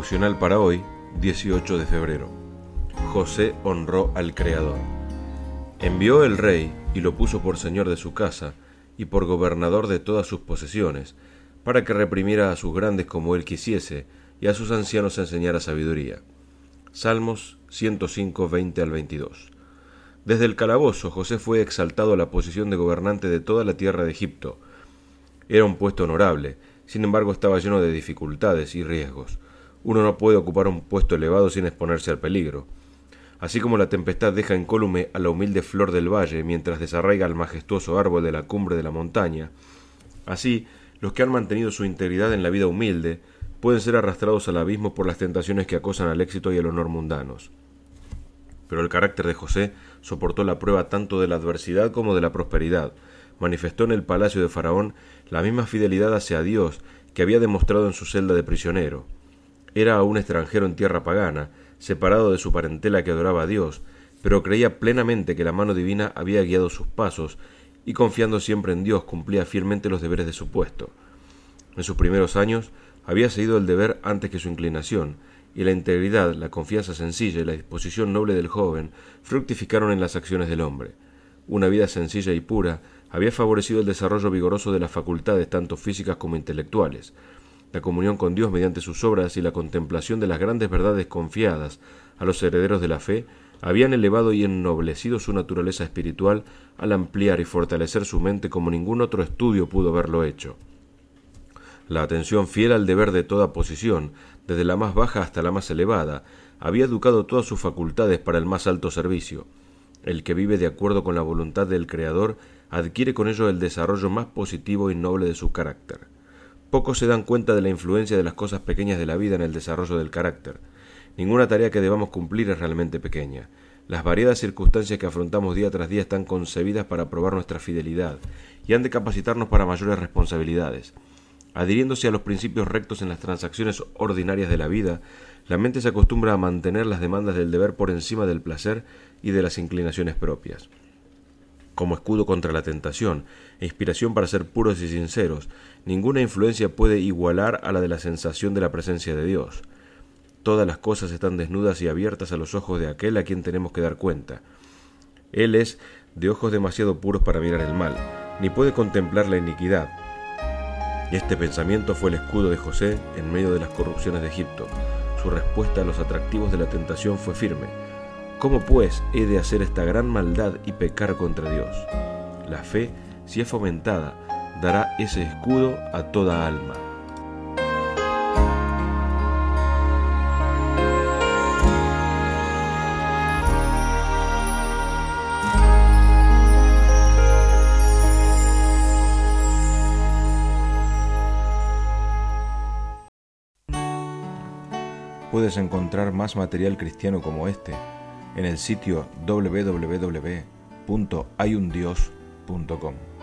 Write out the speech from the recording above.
Devocional para hoy, 18 de febrero. José honró al Creador. Envió el rey y lo puso por señor de su casa y por gobernador de todas sus posesiones, para que reprimiera a sus grandes como él quisiese y a sus ancianos enseñara sabiduría. Salmos 105, 20 al 22. Desde el calabozo, José fue exaltado a la posición de gobernante de toda la tierra de Egipto. Era un puesto honorable, sin embargo estaba lleno de dificultades y riesgos. Uno no puede ocupar un puesto elevado sin exponerse al peligro. Así como la tempestad deja incólume a la humilde flor del valle mientras desarraiga al majestuoso árbol de la cumbre de la montaña, así los que han mantenido su integridad en la vida humilde pueden ser arrastrados al abismo por las tentaciones que acosan al éxito y el honor mundanos. Pero el carácter de José soportó la prueba tanto de la adversidad como de la prosperidad. Manifestó en el palacio de Faraón la misma fidelidad hacia Dios que había demostrado en su celda de prisionero. Era un extranjero en tierra pagana, separado de su parentela que adoraba a Dios, pero creía plenamente que la mano divina había guiado sus pasos y confiando siempre en Dios cumplía fielmente los deberes de su puesto. En sus primeros años había seguido el deber antes que su inclinación, y la integridad, la confianza sencilla y la disposición noble del joven fructificaron en las acciones del hombre. Una vida sencilla y pura había favorecido el desarrollo vigoroso de las facultades tanto físicas como intelectuales. La comunión con Dios mediante sus obras y la contemplación de las grandes verdades confiadas a los herederos de la fe habían elevado y ennoblecido su naturaleza espiritual al ampliar y fortalecer su mente como ningún otro estudio pudo haberlo hecho. La atención fiel al deber de toda posición, desde la más baja hasta la más elevada, había educado todas sus facultades para el más alto servicio. El que vive de acuerdo con la voluntad del Creador adquiere con ello el desarrollo más positivo y noble de su carácter. Pocos se dan cuenta de la influencia de las cosas pequeñas de la vida en el desarrollo del carácter. Ninguna tarea que debamos cumplir es realmente pequeña. Las variadas circunstancias que afrontamos día tras día están concebidas para probar nuestra fidelidad y han de capacitarnos para mayores responsabilidades. Adhiriéndose a los principios rectos en las transacciones ordinarias de la vida, la mente se acostumbra a mantener las demandas del deber por encima del placer y de las inclinaciones propias. Como escudo contra la tentación e inspiración para ser puros y sinceros, ninguna influencia puede igualar a la de la sensación de la presencia de Dios. Todas las cosas están desnudas y abiertas a los ojos de aquel a quien tenemos que dar cuenta. Él es de ojos demasiado puros para mirar el mal, ni puede contemplar la iniquidad. Y este pensamiento fue el escudo de José en medio de las corrupciones de Egipto. Su respuesta a los atractivos de la tentación fue firme. ¿Cómo pues he de hacer esta gran maldad y pecar contra Dios? La fe, si es fomentada, dará ese escudo a toda alma. Puedes encontrar más material cristiano como este en el sitio www.hayundios.com.